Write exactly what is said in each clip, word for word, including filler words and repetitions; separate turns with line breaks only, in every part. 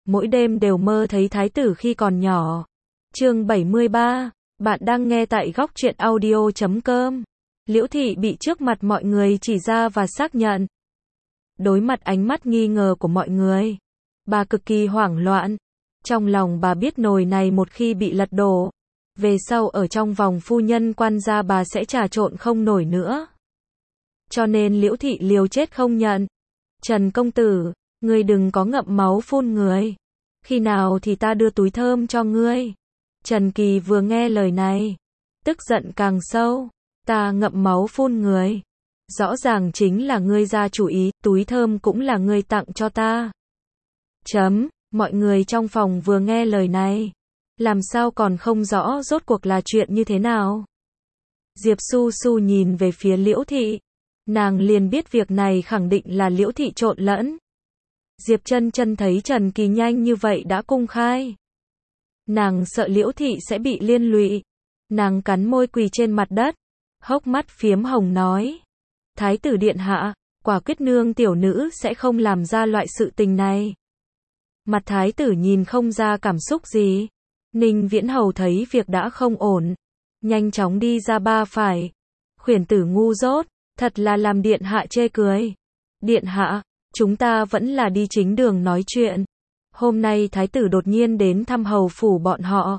mỗi đêm đều mơ thấy thái tử khi còn nhỏ. Chương bảy mươi ba, bạn đang nghe tại góc truyện audio chấm com. Liễu Thị bị trước mặt mọi người chỉ ra và xác nhận. Đối mặt ánh mắt nghi ngờ của mọi người, bà cực kỳ hoảng loạn. Trong lòng bà biết nồi này một khi bị lật đổ, về sau ở trong vòng phu nhân quan gia bà sẽ trà trộn không nổi nữa. Cho nên Liễu Thị liều chết không nhận. Trần công tử, ngươi đừng có ngậm máu phun người. Khi nào thì ta đưa túi thơm cho ngươi. Trần Kỳ vừa nghe lời này, tức giận càng sâu. Ta ngậm máu phun người. Rõ ràng chính là ngươi ra chủ ý, túi thơm cũng là ngươi tặng cho ta. Chấm, mọi người trong phòng vừa nghe lời này, làm sao còn không rõ rốt cuộc là chuyện như thế nào. Diệp Su Su nhìn về phía Liễu Thị, nàng liền biết việc này khẳng định là Liễu Thị trộn lẫn. Diệp Chân Chân thấy Trần Kỳ nhanh như vậy đã cung khai, nàng sợ Liễu Thị sẽ bị liên lụy, nàng cắn môi quỳ trên mặt đất, hốc mắt phiếm hồng nói: Thái tử điện hạ, quả quyết nương tiểu nữ sẽ không làm ra loại sự tình này. Mặt thái tử nhìn không ra cảm xúc gì. Ninh Viễn Hầu thấy việc đã không ổn, nhanh chóng đi ra ba phải. Khuyển tử ngu dốt, thật là làm điện hạ chê cười. Điện hạ, chúng ta vẫn là đi chính đường nói chuyện. Hôm nay thái tử đột nhiên đến thăm hầu phủ bọn họ.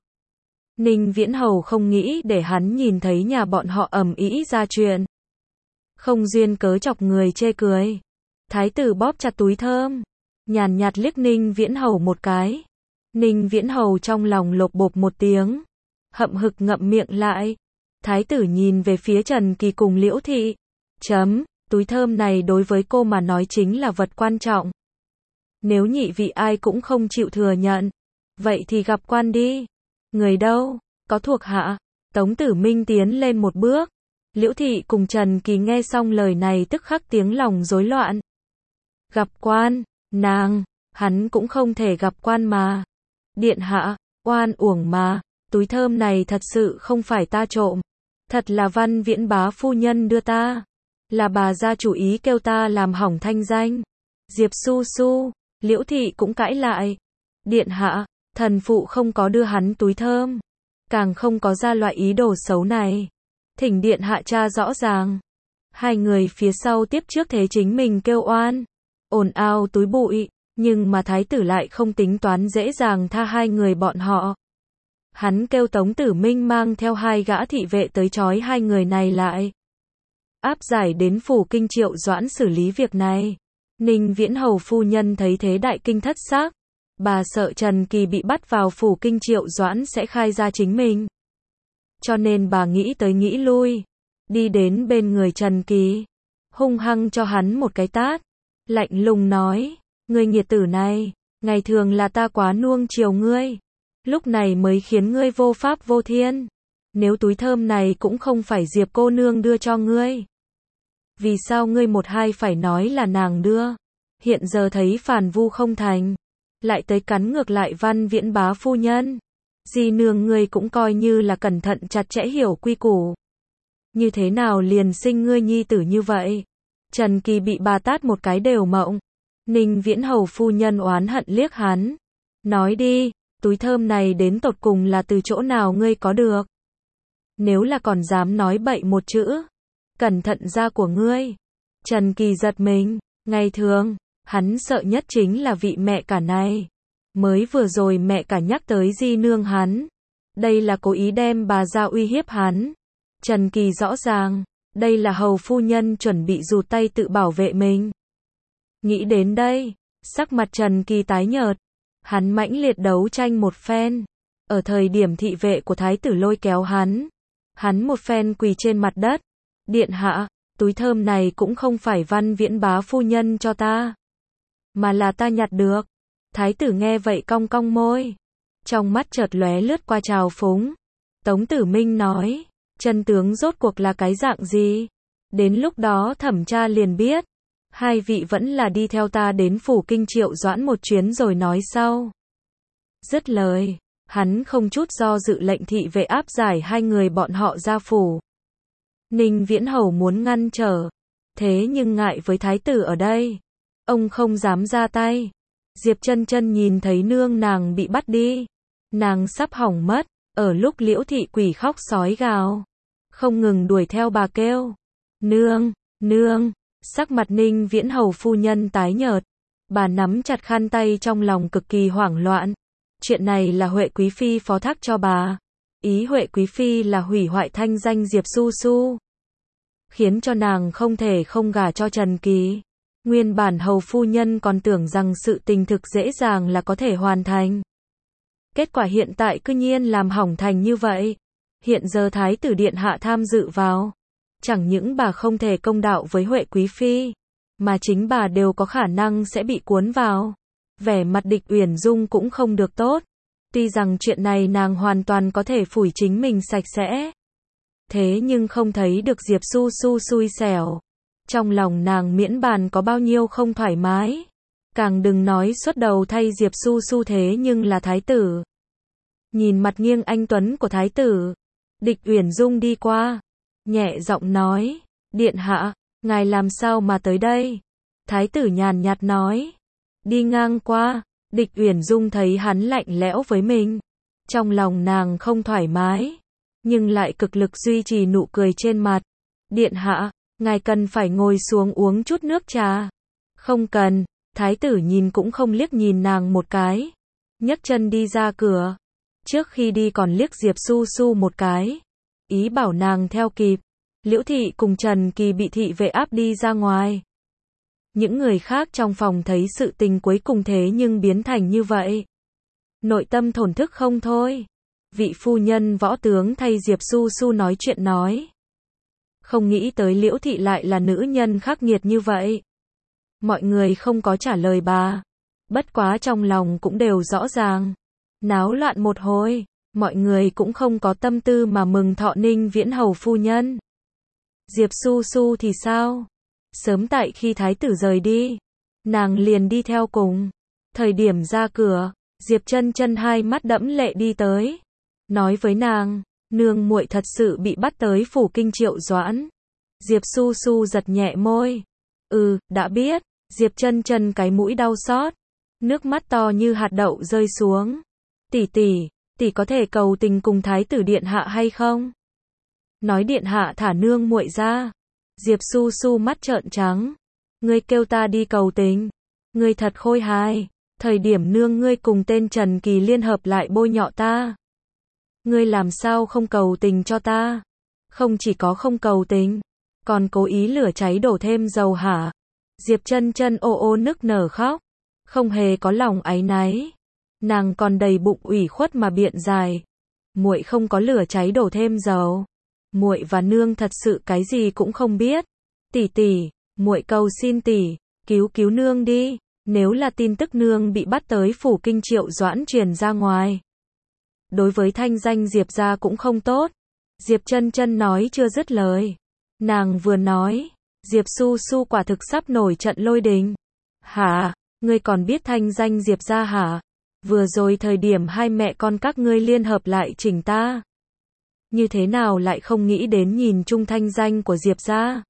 Ninh Viễn Hầu không nghĩ để hắn nhìn thấy nhà bọn họ ầm ĩ ra chuyện. Không duyên cớ chọc người chê cười. Thái tử bóp chặt túi thơm, nhàn nhạt liếc Ninh Viễn Hầu một cái. Ninh Viễn Hầu trong lòng lột bột một tiếng, hậm hực ngậm miệng lại. Thái tử nhìn về phía Trần Kỳ cùng Liễu Thị. Chấm, túi thơm này đối với cô mà nói chính là vật quan trọng. Nếu nhị vị ai cũng không chịu thừa nhận, vậy thì gặp quan đi. Người đâu, có thuộc hạ. Tống Tử Minh tiến lên một bước. Liễu Thị cùng Trần Kỳ nghe xong lời này tức khắc tiếng lòng rối loạn. Gặp quan, nàng, hắn cũng không thể gặp quan mà. Điện hạ, oan uổng mà, túi thơm này thật sự không phải ta trộm. Thật là Văn Viễn bá phu nhân đưa ta. Là bà ra chủ ý kêu ta làm hỏng thanh danh. Diệp Su Su, Liễu Thị cũng cãi lại. Điện hạ, thần phụ không có đưa hắn túi thơm, càng không có ra loại ý đồ xấu này. Thỉnh điện hạ tra rõ ràng. Hai người phía sau tiếp trước thế chính mình kêu oan, ồn ào túi bụi, nhưng mà thái tử lại không tính toán dễ dàng tha hai người bọn họ. Hắn kêu Tống Tử Minh mang theo hai gã thị vệ tới trói hai người này lại, áp giải đến phủ kinh Triệu Doãn xử lý việc này. Ninh Viễn Hầu phu nhân thấy thế đại kinh thất xác, bà sợ Trần Kỳ bị bắt vào phủ kinh Triệu Doãn sẽ khai ra chính mình. Cho nên bà nghĩ tới nghĩ lui, đi đến bên người Trần Kỳ, hung hăng cho hắn một cái tát, lạnh lùng nói: Ngươi nghiệt tử này, ngày thường là ta quá nuông chiều ngươi, lúc này mới khiến ngươi vô pháp vô thiên. Nếu túi thơm này cũng không phải Diệp cô nương đưa cho ngươi, vì sao ngươi một hai phải nói là nàng đưa? Hiện giờ thấy phản vu không thành, lại tới cắn ngược lại Văn Viễn bá phu nhân. Di nương ngươi cũng coi như là cẩn thận chặt chẽ hiểu quy củ. Như thế nào liền sinh ngươi nhi tử như vậy? Trần Kỳ bị bà tát một cái đều mộng. Ninh Viễn Hầu phu nhân oán hận liếc hắn. Nói đi, túi thơm này đến tột cùng là từ chỗ nào ngươi có được? Nếu là còn dám nói bậy một chữ, cẩn thận da của ngươi. Trần Kỳ giật mình, ngày thường, hắn sợ nhất chính là vị mẹ cả này. Mới vừa rồi mẹ cả nhắc tới di nương hắn, đây là cố ý đem bà ra uy hiếp hắn. Trần Kỳ rõ ràng, đây là hầu phu nhân chuẩn bị rụt tay tự bảo vệ mình. Nghĩ đến đây, sắc mặt Trần Kỳ tái nhợt, hắn mãnh liệt đấu tranh một phen. Ở thời điểm thị vệ của thái tử lôi kéo hắn, hắn một phen quỳ trên mặt đất. Điện hạ, túi thơm này cũng không phải Văn Viễn bá phu nhân cho ta, mà là ta nhặt được. Thái tử nghe vậy cong cong môi, trong mắt chợt lóe lướt qua trào phúng. Tống Tử Minh nói: chân tướng rốt cuộc là cái dạng gì? Đến lúc đó thẩm tra liền biết. Hai vị vẫn là đi theo ta đến phủ kinh Triệu Doãn một chuyến rồi nói sau. Dứt lời, hắn không chút do dự lệnh thị vệ áp giải hai người bọn họ ra phủ. Ninh Viễn Hầu muốn ngăn trở, thế nhưng ngại với thái tử ở đây, ông không dám ra tay. Diệp Chân Chân nhìn thấy nương nàng bị bắt đi, nàng sắp hỏng mất, ở lúc Liễu thị quỷ khóc sói gào, không ngừng đuổi theo bà kêu, "Nương, nương." Sắc mặt Ninh Viễn Hầu phu nhân tái nhợt, bà nắm chặt khăn tay trong lòng cực kỳ hoảng loạn. Chuyện này là Huệ quý phi phó thác cho bà. Ý Huệ quý phi là hủy hoại thanh danh Diệp Su Su, khiến cho nàng không thể không gả cho Trần Kỳ. Nguyên bản hầu phu nhân còn tưởng rằng sự tình thực dễ dàng là có thể hoàn thành. Kết quả hiện tại cư nhiên làm hỏng thành như vậy. Hiện giờ thái tử điện hạ tham dự vào, chẳng những bà không thể công đạo với Huệ quý phi, mà chính bà đều có khả năng sẽ bị cuốn vào. Vẻ mặt Địch Uyển Dung cũng không được tốt. Tuy rằng chuyện này nàng hoàn toàn có thể phủi chính mình sạch sẽ, thế nhưng không thấy được Diệp Su Su xui xẻo. Trong lòng nàng miễn bàn có bao nhiêu không thoải mái. Càng đừng nói xuất đầu thay Diệp Su Su thế nhưng là thái tử. Nhìn mặt nghiêng anh tuấn của thái tử, Địch Uyển Dung đi qua, nhẹ giọng nói, "Điện hạ, ngài làm sao mà tới đây?" Thái tử nhàn nhạt nói, "Đi ngang qua." Địch Uyển Dung thấy hắn lạnh lẽo với mình, trong lòng nàng không thoải mái, nhưng lại cực lực duy trì nụ cười trên mặt. "Điện hạ, ngài cần phải ngồi xuống uống chút nước trà." "Không cần." Thái tử nhìn cũng không liếc nhìn nàng một cái, nhấc chân đi ra cửa. Trước khi đi còn liếc Diệp Su Su một cái, ý bảo nàng theo kịp. Liễu thị cùng Trần Kỳ bị thị vệ áp đi ra ngoài. Những người khác trong phòng thấy sự tình cuối cùng thế nhưng biến thành như vậy, nội tâm thổn thức không thôi. Vị phu nhân võ tướng thay Diệp Su Su nói chuyện nói, không nghĩ tới Liễu thị lại là nữ nhân khắc nghiệt như vậy. Mọi người không có trả lời bà, bất quá trong lòng cũng đều rõ ràng. Náo loạn một hồi, mọi người cũng không có tâm tư mà mừng thọ Ninh Viễn Hầu phu nhân. Diệp Su Su thì sao? Sớm tại khi thái tử rời đi, nàng liền đi theo cùng. Thời điểm ra cửa, Diệp Chân Chân hai mắt đẫm lệ đi tới, nói với nàng, "Nương muội thật sự bị bắt tới phủ kinh Triệu Doãn." Diệp Su Su giật nhẹ môi, "Ừ, đã biết." Diệp Chân Chân cái mũi đau xót, nước mắt to như hạt đậu rơi xuống. "Tỷ tỷ, tỷ có thể cầu tình cùng thái tử điện hạ hay không? Nói điện hạ thả nương muội ra." Diệp Su Su mắt trợn trắng, "Ngươi kêu ta đi cầu tình? Ngươi thật khôi hài. Thời điểm nương ngươi cùng tên Trần Kỳ liên hợp lại bôi nhọ ta, ngươi làm sao không cầu tình cho ta? Không chỉ có không cầu tình, còn cố ý lửa cháy đổ thêm dầu hả?" Diệp Chân Chân ô ô nức nở khóc, không hề có lòng áy náy. Nàng còn đầy bụng ủy khuất mà biện giải, "Muội không có lửa cháy đổ thêm dầu. Muội và nương thật sự cái gì cũng không biết. Tỷ tỷ, muội cầu xin tỷ, cứu cứu nương đi. Nếu là tin tức nương bị bắt tới phủ kinh Triệu Doãn truyền ra ngoài, đối với thanh danh Diệp gia cũng không tốt." Diệp Chân Chân nói chưa dứt lời, nàng vừa nói, Diệp Su Su quả thực sắp nổi trận lôi đình. "Hả? Ngươi còn biết thanh danh Diệp gia hả? Vừa rồi thời điểm hai mẹ con các ngươi liên hợp lại chỉnh ta, như thế nào lại không nghĩ đến nhìn chung thanh danh của Diệp gia?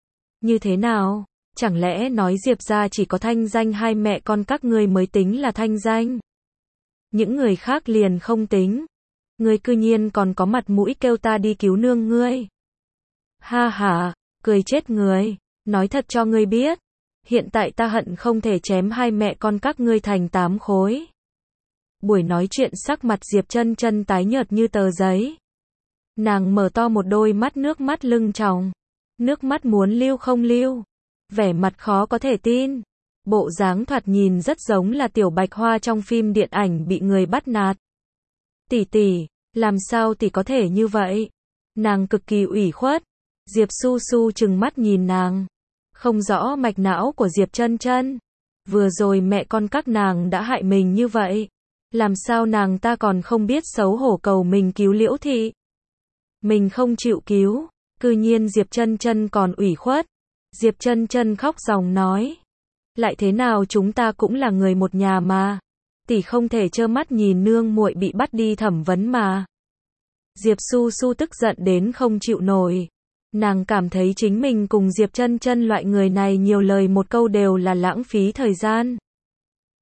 Như thế nào? Chẳng lẽ nói Diệp gia chỉ có thanh danh hai mẹ con các ngươi mới tính là thanh danh? Những người khác liền không tính. Ngươi cư nhiên còn có mặt mũi kêu ta đi cứu nương ngươi. Ha ha, cười chết người. Nói thật cho ngươi biết, hiện tại ta hận không thể chém hai mẹ con các ngươi thành tám khối." Buổi nói chuyện sắc mặt Diệp Chân Chân tái nhợt như tờ giấy. Nàng mở to một đôi mắt, nước mắt lưng tròng, nước mắt muốn lưu không lưu, vẻ mặt khó có thể tin. Bộ dáng thoạt nhìn rất giống là tiểu bạch hoa trong phim điện ảnh bị người bắt nạt. "Tỷ tỷ, làm sao tỷ có thể như vậy?" Nàng cực kỳ ủy khuất. Diệp Su Su trừng mắt nhìn nàng, không rõ mạch não của Diệp Chân Chân. Vừa rồi mẹ con các nàng đã hại mình như vậy, làm sao nàng ta còn không biết xấu hổ cầu mình cứu Liễu thị? Mình không chịu cứu, cư nhiên Diệp Chân Chân còn ủy khuất. Diệp Chân Chân khóc ròng nói, "Lại thế nào chúng ta cũng là người một nhà mà, tỷ không thể trơ mắt nhìn nương muội bị bắt đi thẩm vấn mà." Diệp Su Su tức giận đến không chịu nổi. Nàng cảm thấy chính mình cùng Diệp Chân Chân loại người này nhiều lời một câu đều là lãng phí thời gian.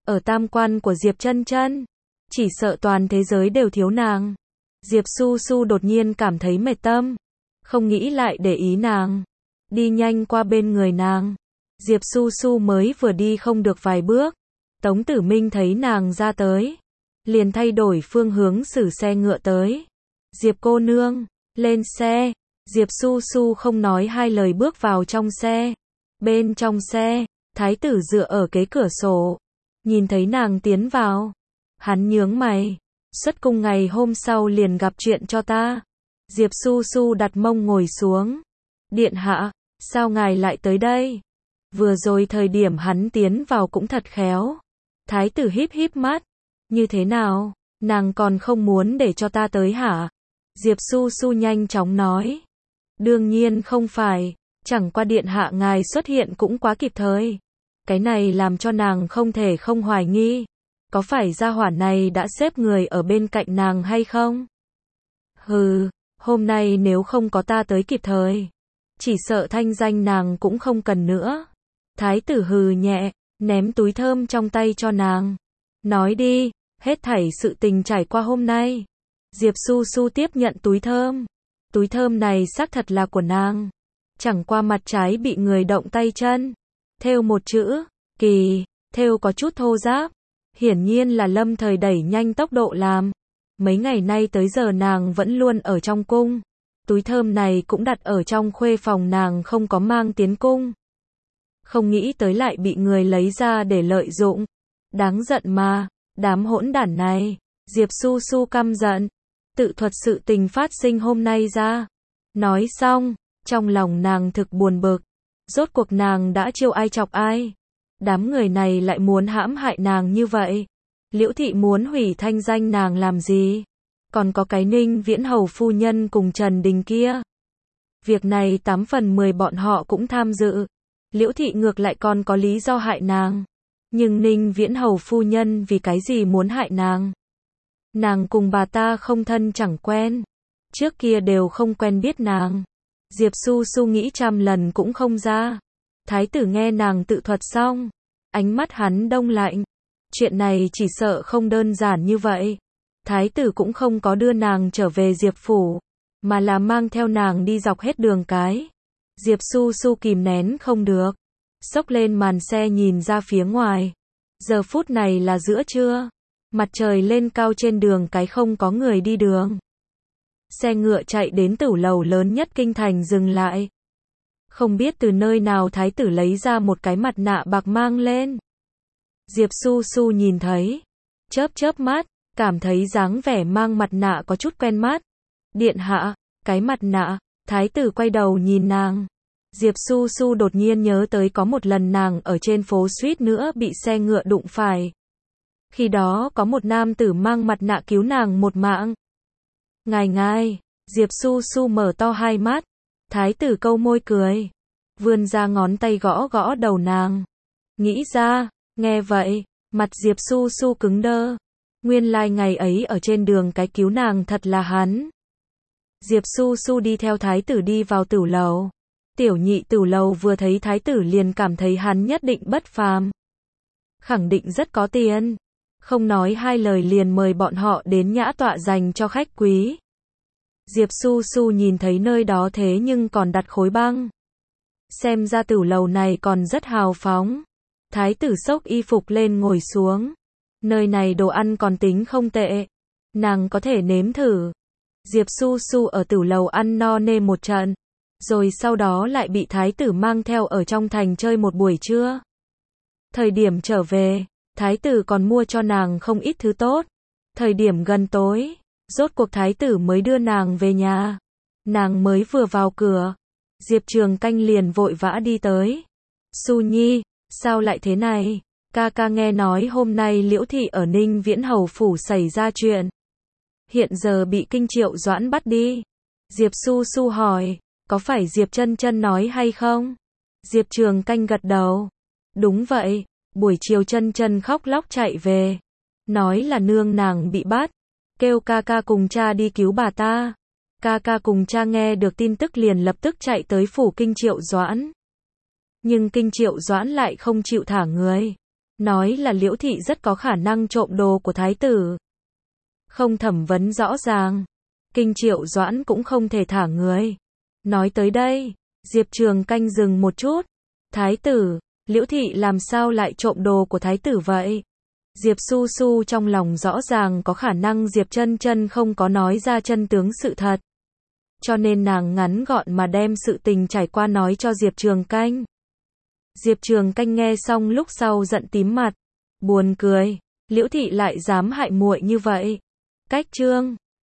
ở tam quan của Diệp Chân Chân, chỉ sợ toàn thế giới đều thiếu nàng. Diệp Su Su đột nhiên cảm thấy mệt tâm, không nghĩ lại để ý nàng, đi nhanh qua bên người nàng. Diệp Su Su mới vừa đi không được vài bước, Tống Tử Minh thấy nàng ra tới, liền thay đổi phương hướng xử xe ngựa tới. Diệp cô nương, lên xe. Diệp Su Su không nói hai lời bước vào trong xe. Bên trong xe, thái tử dựa ở kế cửa sổ, nhìn thấy nàng tiến vào, hắn nhướng mày, xuất cung ngày hôm sau liền gặp chuyện cho ta. Diệp Su Su đặt mông ngồi xuống. Điện hạ, sao ngài lại tới đây? Vừa rồi thời điểm hắn tiến vào cũng thật khéo. Thái tử híp híp mắt, như thế nào, nàng còn không muốn để cho ta tới hả? Diệp Su Su nhanh chóng nói, đương nhiên không phải, chẳng qua điện hạ ngài xuất hiện cũng quá kịp thời. Cái này làm cho nàng không thể không hoài nghi, có phải gia hỏa này đã xếp người ở bên cạnh nàng hay không? Hừ, hôm nay nếu không có ta tới kịp thời, chỉ sợ thanh danh nàng cũng không cần nữa. Thái tử hừ nhẹ, ném túi thơm trong tay cho nàng. Nói đi, hết thảy sự tình trải qua hôm nay. Diệp Su Su tiếp nhận túi thơm. Túi thơm này xác thật là của nàng. Chẳng qua mặt trái bị người động tay chân. Thêu một chữ, kỳ, thêu có chút thô ráp. Hiển nhiên là lâm thời đẩy nhanh tốc độ làm. Mấy ngày nay tới giờ nàng vẫn luôn ở trong cung. Túi thơm này cũng đặt ở trong khuê phòng nàng không có mang tiến cung. Không nghĩ tới lại bị người lấy ra để lợi dụng. Đáng giận mà, đám hỗn đản này. Diệp Su Su căm giận, tự thuật sự tình phát sinh hôm nay ra. Nói xong, trong lòng nàng thực buồn bực. Rốt cuộc nàng đã chiêu ai chọc ai? Đám người này lại muốn hãm hại nàng như vậy. Liễu thị muốn hủy thanh danh nàng làm gì? Còn có cái Ninh Viễn Hầu phu nhân cùng Trần Đình kia. Việc này tám phần mười bọn họ cũng tham dự. Liễu thị ngược lại còn có lý do hại nàng. Nhưng Ninh Viễn Hầu phu nhân vì cái gì muốn hại nàng? Nàng cùng bà ta không thân chẳng quen. Trước kia đều không quen biết nàng. Diệp Su Su nghĩ trăm lần cũng không ra. Thái tử nghe nàng tự thuật xong, ánh mắt hắn đông lạnh. Chuyện này chỉ sợ không đơn giản như vậy. Thái tử cũng không có đưa nàng trở về Diệp phủ, mà là mang theo nàng đi dọc hết đường cái. Diệp Su Su kìm nén không được, xốc lên màn xe nhìn ra phía ngoài. Giờ phút này là giữa trưa, mặt trời lên cao trên đường cái không có người đi đường. Xe ngựa chạy đến tử lầu lớn nhất kinh thành dừng lại. Không biết từ nơi nào thái tử lấy ra một cái mặt nạ bạc mang lên. Diệp Su Su nhìn thấy, chớp chớp mắt, cảm thấy dáng vẻ mang mặt nạ có chút quen mắt. Điện hạ, cái mặt nạ. Thái tử quay đầu nhìn nàng. Diệp Su Su đột nhiên nhớ tới có một lần nàng ở trên phố suýt nữa bị xe ngựa đụng phải. Khi đó có một nam tử mang mặt nạ cứu nàng một mạng. Ngài ngài, Diệp Su Su mở to hai mắt. Thái tử câu môi cười, vươn ra ngón tay gõ gõ đầu nàng. Nghĩ ra, nghe vậy, mặt Diệp Su Su cứng đơ. Nguyên lai ngày ấy ở trên đường cái cứu nàng thật là hắn. Diệp Su Su đi theo thái tử đi vào tửu lầu. Tiểu nhị tửu lầu vừa thấy thái tử liền cảm thấy hắn nhất định bất phàm. Khẳng định rất có tiền. Không nói hai lời liền mời bọn họ đến nhã tọa dành cho khách quý. Diệp Su Su nhìn thấy nơi đó thế nhưng còn đặt khối băng. Xem ra tửu lầu này còn rất hào phóng. Thái tử xốc y phục lên ngồi xuống. Nơi này đồ ăn còn tính không tệ. Nàng có thể nếm thử. Diệp Su Su ở tửu lầu ăn no nê một trận. Rồi sau đó lại bị thái tử mang theo ở trong thành chơi một buổi trưa. Thời điểm trở về, thái tử còn mua cho nàng không ít thứ tốt. Thời điểm gần tối, rốt cuộc thái tử mới đưa nàng về nhà. Nàng mới vừa vào cửa, Diệp Trường Canh liền vội vã đi tới. Su Nhi, sao lại thế này? Ca ca nghe nói hôm nay Liễu thị ở Ninh Viễn Hầu phủ xảy ra chuyện. Hiện giờ bị Kinh Triệu Doãn bắt đi. Diệp Su Su hỏi, có phải Diệp Chân Chân nói hay không? Diệp Trường Canh gật đầu. Đúng vậy, buổi chiều Chân Chân khóc lóc chạy về. Nói là nương nàng bị bắt. Kêu ca ca cùng cha đi cứu bà ta. Ca ca cùng cha nghe được tin tức liền lập tức chạy tới phủ Kinh Triệu Doãn. Nhưng Kinh Triệu Doãn lại không chịu thả người. nói là Liễu thị rất có khả năng trộm đồ của thái tử. Không thẩm vấn rõ ràng, Kinh Triệu Doãn cũng không thể thả người. Nói tới đây, Diệp Trường Canh dừng một chút. Thái tử, Liễu thị làm sao lại trộm đồ của thái tử vậy? Diệp Su Su trong lòng rõ ràng có khả năng Diệp Chân Chân không có nói ra chân tướng sự thật. Cho nên nàng ngắn gọn mà đem sự tình trải qua nói cho Diệp Trường Canh. Diệp Trường Canh nghe xong lúc sau giận tím mặt. Buồn cười, Liễu thị lại dám hại muội như vậy. Cách chương